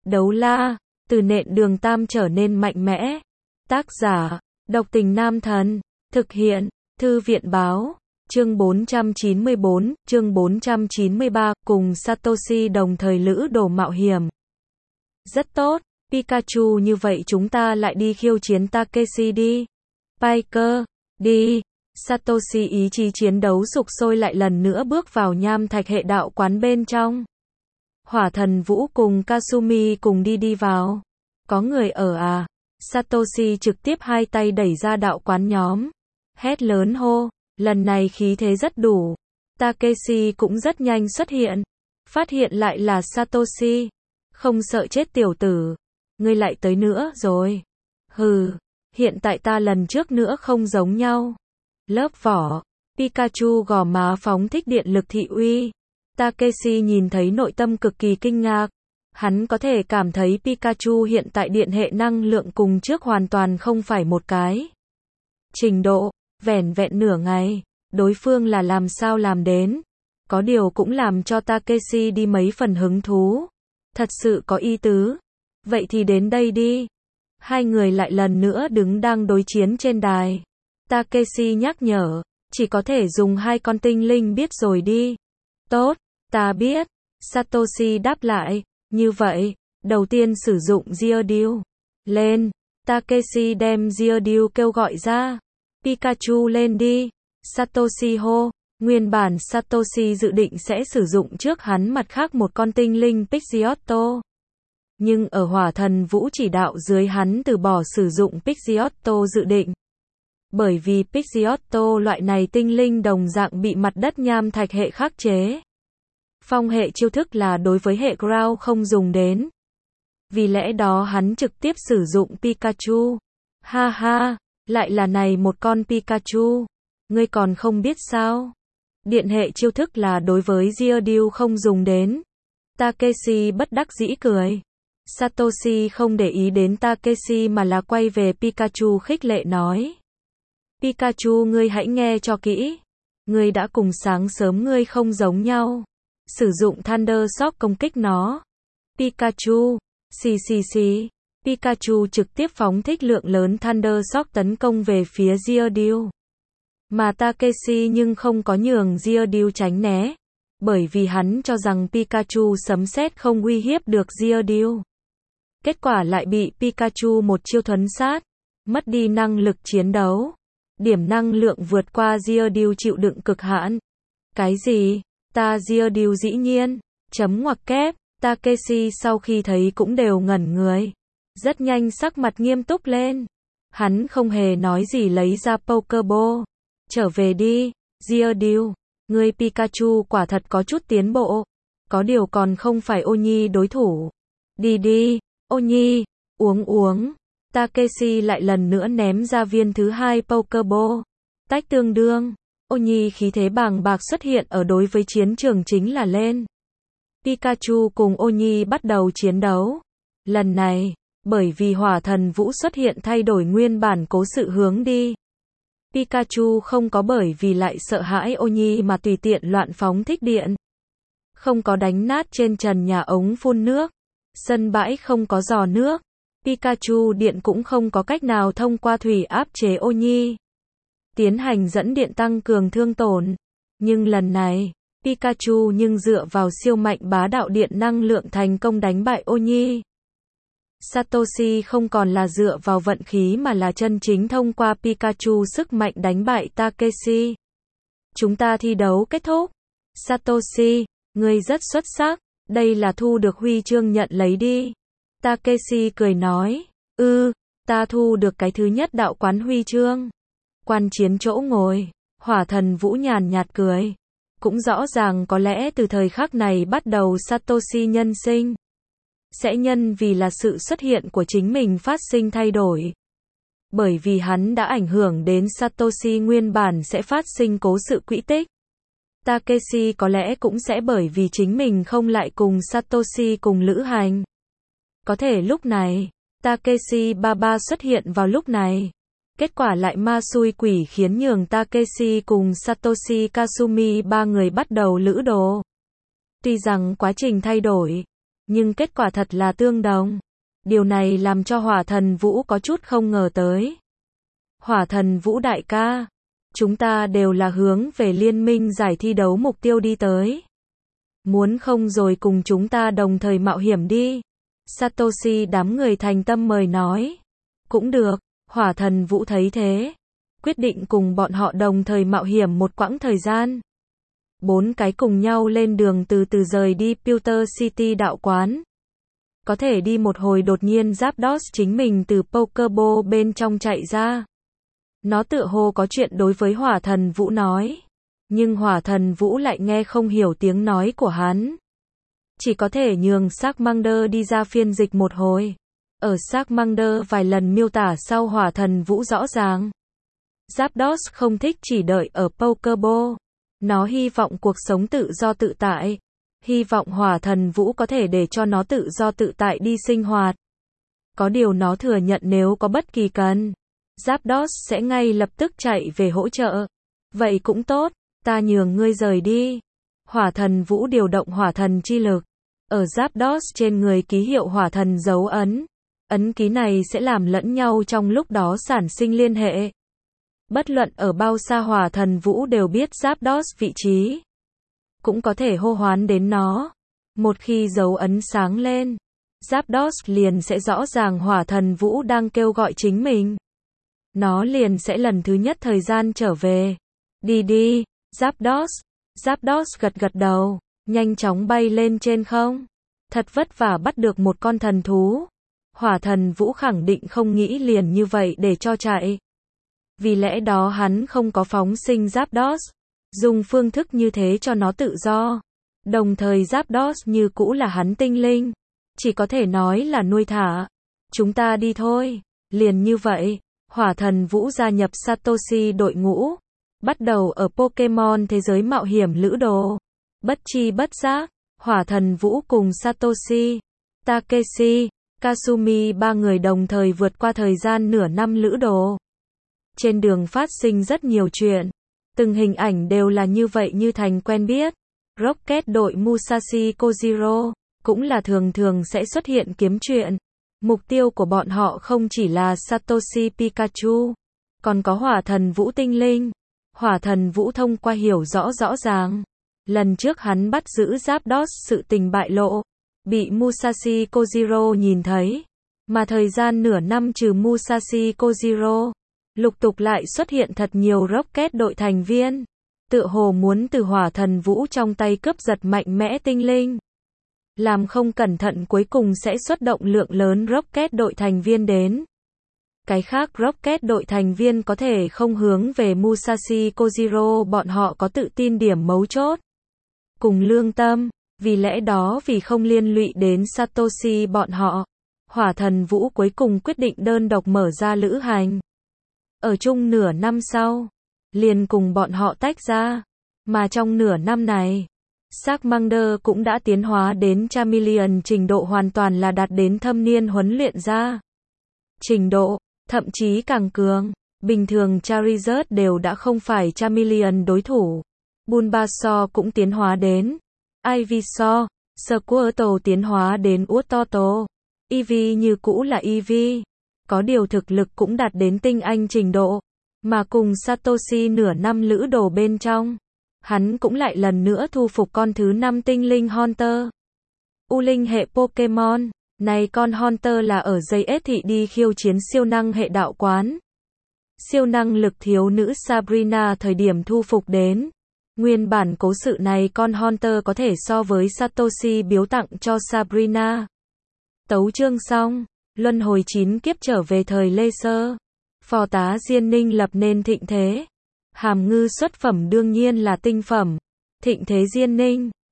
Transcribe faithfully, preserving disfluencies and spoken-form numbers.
Đấu la, từ nện đường tam trở nên mạnh mẽ. Tác giả, độc tình nam thần. Thực hiện, thư viện báo. Chương bốn trăm chín mươi bốn, chương bốn trăm chín mươi ba, cùng Satoshi đồng thời lữ đồ mạo hiểm. Rất tốt, Pikachu, như vậy chúng ta lại đi khiêu chiến Takeshi đi. Piker, đi. Satoshi ý chí chiến đấu sục sôi lại lần nữa bước vào nham thạch hệ đạo quán bên trong. Hỏa thần Vũ cùng Kasumi cùng đi đi vào. Có người ở à? Satoshi trực tiếp hai tay đẩy ra đạo quán nhóm. Hét lớn hô, lần này khí thế rất đủ. Takeshi cũng rất nhanh xuất hiện. Phát hiện lại là Satoshi. Không sợ chết tiểu tử. Ngươi lại tới nữa rồi. Hừ, hiện tại ta lần trước nữa không giống nhau. Lớp vỏ. Pikachu gò má phóng thích điện lực thị uy. Takeshi nhìn thấy nội tâm cực kỳ kinh ngạc. Hắn có thể cảm thấy Pikachu hiện tại điện hệ năng lượng cùng trước hoàn toàn không phải một cái trình độ, vẻn vẹn nửa ngày, đối phương là làm sao làm đến. Có điều cũng làm cho Takeshi đi mấy phần hứng thú. Thật sự có ý tứ. Vậy thì đến đây đi. Hai người lại lần nữa đứng đang đối chiến trên đài. Takeshi nhắc nhở, chỉ có thể dùng hai con tinh linh biết rồi đi. Tốt, ta biết. Satoshi đáp lại. Như vậy, đầu tiên sử dụng Geodude. Lên. Takeshi đem Geodude kêu gọi ra. Pikachu lên đi. Satoshi hô. Nguyên bản Satoshi dự định sẽ sử dụng trước hắn mặt khác một con tinh linh Pidgeotto. Nhưng ở hỏa thần Vũ chỉ đạo dưới hắn từ bỏ sử dụng Pidgeotto dự định. Bởi vì Pidgeotto loại này tinh linh đồng dạng bị mặt đất nham thạch hệ khắc chế. Phong hệ chiêu thức là đối với hệ Ground không dùng đến. Vì lẽ đó hắn trực tiếp sử dụng Pikachu. Ha ha, lại là này một con Pikachu. Ngươi còn không biết sao? Điện hệ chiêu thức là đối với Geodude không dùng đến. Takeshi bất đắc dĩ cười. Satoshi không để ý đến Takeshi mà là quay về Pikachu khích lệ nói. Pikachu, ngươi hãy nghe cho kỹ. Ngươi đã cùng sáng sớm ngươi không giống nhau. Sử dụng Thunder Shock công kích nó. Pikachu, xì xì xì. Pikachu trực tiếp phóng thích lượng lớn Thunder Shock tấn công về phía Geodude. Mà Takeshi nhưng không có nhường Geodude tránh né. Bởi vì hắn cho rằng Pikachu sấm sét không uy hiếp được Geodude. Kết quả lại bị Pikachu một chiêu thuấn sát. Mất đi năng lực chiến đấu. Điểm năng lượng vượt qua Geodude chịu đựng cực hạn. Cái gì? Ta Geodude dĩ nhiên. Chấm ngoặc kép. Takeshi sau khi thấy cũng đều ngẩn người. Rất nhanh sắc mặt nghiêm túc lên. Hắn không hề nói gì lấy ra Pokeball. Trở về đi, Geodude. Ngươi Pikachu quả thật có chút tiến bộ. Có điều còn không phải Oni đối thủ. Đi đi, Oni, uống uống. Takeshi lại lần nữa ném ra viên thứ hai Pokeball. Tách tương đương. Oni khí thế bàng bạc xuất hiện ở đối với chiến trường chính là lên. Pikachu cùng Oni bắt đầu chiến đấu. Lần này, bởi vì hỏa thần Vũ xuất hiện thay đổi nguyên bản cố sự hướng đi. Pikachu không có bởi vì lại sợ hãi Oni mà tùy tiện loạn phóng thích điện. Không có đánh nát trên trần nhà ống phun nước. Sân bãi không có giò nước. Pikachu điện cũng không có cách nào thông qua thủy áp chế Oni. Tiến hành dẫn điện tăng cường thương tổn. Nhưng lần này, Pikachu nhưng dựa vào siêu mạnh bá đạo điện năng lượng thành công đánh bại Oni. Satoshi không còn là dựa vào vận khí mà là chân chính thông qua Pikachu sức mạnh đánh bại Takeshi. Chúng ta thi đấu kết thúc. Satoshi, ngươi rất xuất sắc, đây là thu được huy chương nhận lấy đi. Takeshi cười nói, ư, ta thu được cái thứ nhất đạo quán huy chương. Quan chiến chỗ ngồi, hỏa thần Vũ nhàn nhạt cười. Cũng rõ ràng có lẽ từ thời khắc này bắt đầu Satoshi nhân sinh. Sẽ nhân vì là sự xuất hiện của chính mình phát sinh thay đổi. Bởi vì hắn đã ảnh hưởng đến Satoshi nguyên bản sẽ phát sinh cố sự quỹ tích. Takeshi có lẽ cũng sẽ bởi vì chính mình không lại cùng Satoshi cùng lữ hành. Có thể lúc này, Takeshi Baba xuất hiện vào lúc này. Kết quả lại ma xui quỷ khiến nhường Takeshi cùng Satoshi Kasumi ba người bắt đầu lữ đồ. Tuy rằng quá trình thay đổi, nhưng kết quả thật là tương đồng. Điều này làm cho Hỏa Thần Vũ có chút không ngờ tới. Hỏa Thần Vũ đại ca, chúng ta đều là hướng về liên minh giải thi đấu mục tiêu đi tới. Muốn không rồi cùng chúng ta đồng thời mạo hiểm đi. Satoshi đám người thành tâm mời nói. Cũng được, Hỏa Thần Vũ thấy thế. Quyết định cùng bọn họ đồng thời mạo hiểm một quãng thời gian. Bốn cái cùng nhau lên đường từ từ rời đi Pewter City đạo quán. Có thể đi một hồi đột nhiên Zapdos chính mình từ Pokeball bên trong chạy ra. Nó tựa hồ có chuyện đối với Hỏa Thần Vũ nói. Nhưng Hỏa Thần Vũ lại nghe không hiểu tiếng nói của hắn. Chỉ có thể nhường Charmander đi ra phiên dịch một hồi. Ở Charmander vài lần miêu tả sau Hỏa Thần Vũ rõ ràng. Zapdos không thích chỉ đợi ở Pokeball. Nó hy vọng cuộc sống tự do tự tại. Hy vọng Hỏa Thần Vũ có thể để cho nó tự do tự tại đi sinh hoạt. Có điều nó thừa nhận nếu có bất kỳ cần, Zapdos sẽ ngay lập tức chạy về hỗ trợ. Vậy cũng tốt, ta nhường ngươi rời đi. Hỏa Thần Vũ điều động hỏa thần chi lực. Ở Zapdos trên người ký hiệu hỏa thần dấu ấn. Ấn ký này sẽ làm lẫn nhau trong lúc đó sản sinh liên hệ. Bất luận ở bao xa Hỏa Thần Vũ đều biết Zapdos vị trí. Cũng có thể hô hoán đến nó. Một khi dấu ấn sáng lên, Zapdos liền sẽ rõ ràng Hỏa Thần Vũ đang kêu gọi chính mình. Nó liền sẽ lần thứ nhất thời gian trở về. Đi đi, Zapdos. Zapdos gật gật đầu, nhanh chóng bay lên trên không. Thật vất vả bắt được một con thần thú. Hỏa Thần Vũ khẳng định không nghĩ liền như vậy để cho chạy. Vì lẽ đó hắn không có phóng sinh Zapdos. Dùng phương thức như thế cho nó tự do. Đồng thời Zapdos như cũ là hắn tinh linh. Chỉ có thể nói là nuôi thả. Chúng ta đi thôi. Liền như vậy, Hỏa Thần Vũ gia nhập Satoshi đội ngũ. Bắt đầu ở Pokemon thế giới mạo hiểm lữ đồ. Bất chi bất giác, Hỏa Thần Vũ cùng Satoshi, Takeshi, Kasumi ba người đồng thời vượt qua thời gian nửa năm lữ đồ. Trên đường phát sinh rất nhiều chuyện. Từng hình ảnh đều là như vậy như thành quen biết. Rocket đội Musashi Kojiro cũng là thường thường sẽ xuất hiện kiếm chuyện. Mục tiêu của bọn họ không chỉ là Satoshi Pikachu, còn có Hỏa Thần Vũ tinh linh. Hỏa Thần Vũ thông qua hiểu rõ rõ ràng. Lần trước hắn bắt giữ Zapdos sự tình bại lộ, bị Musashi Kojiro nhìn thấy. Mà thời gian nửa năm trừ Musashi Kojiro, lục tục lại xuất hiện thật nhiều Rocket đội thành viên. Tựa hồ muốn từ Hỏa Thần Vũ trong tay cướp giật mạnh mẽ tinh linh. Làm không cẩn thận cuối cùng sẽ xuất động lượng lớn Rocket đội thành viên đến. Cái khác Rocket đội thành viên có thể không hướng về Musashi Kojiro, bọn họ có tự tin điểm mấu chốt. Cùng lương tâm, vì lẽ đó vì không liên lụy đến Satoshi bọn họ, Hỏa Thần Vũ cuối cùng quyết định đơn độc mở ra lữ hành. Ở chung nửa năm sau, liền cùng bọn họ tách ra. Mà trong nửa năm này, Charmander cũng đã tiến hóa đến Charmeleon, trình độ hoàn toàn là đạt đến thâm niên huấn luyện ra. Trình độ, thậm chí càng cường. Bình thường Charizard đều đã không phải Charmeleon đối thủ. Bulbasaur cũng tiến hóa đến Ivysaur, Squirtle tiến hóa đến Utoto. Eevee như cũ là Eevee. Có điều thực lực cũng đạt đến tinh anh trình độ. Mà cùng Satoshi nửa năm lữ đồ bên trong, hắn cũng lại lần nữa thu phục con thứ năm tinh linh Haunter. U linh hệ Pokemon. Này con Haunter là ở dây ết thị đi khiêu chiến siêu năng hệ đạo quán. Siêu năng lực thiếu nữ Sabrina thời điểm thu phục đến. Nguyên bản cố sự này con Haunter có thể so với Satoshi biếu tặng cho Sabrina. Tấu chương xong, luân hồi chín kiếp trở về thời Lê Sơ. Phò tá Diên Ninh lập nên thịnh thế. Hàm ngư xuất phẩm đương nhiên là tinh phẩm. Thịnh thế Diên Ninh,